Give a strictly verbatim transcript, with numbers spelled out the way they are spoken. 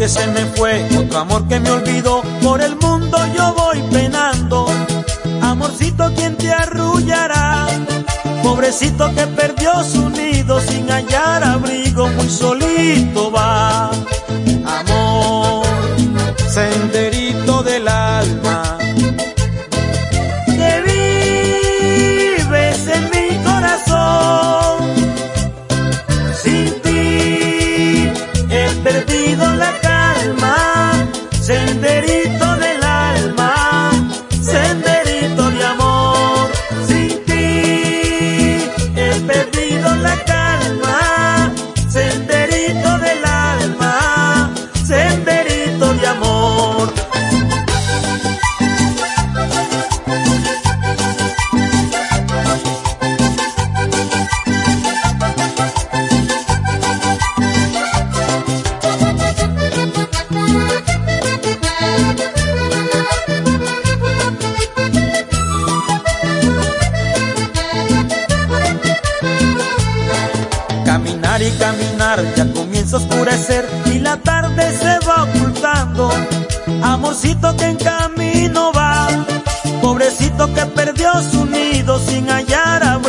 que se me fue, otro amor que me olvidó, por el mundo yo voy penando. Amorcito, ¿quién te arrullará? Pobrecito que perdió su nido sin hallar abrigo, muy solito va. Amor, senderito del alma, que vives en mi corazón. Sin ti he perdido la calma, senderito del alma, senderito de amor. Sin ti he perdido la calma, senderito del alma, senderito de amor. Caminar y caminar, ya comienza a oscurecer y la tarde se va ocultando. Amorcito que en camino va, pobrecito que perdió su nido sin hallar abrigo.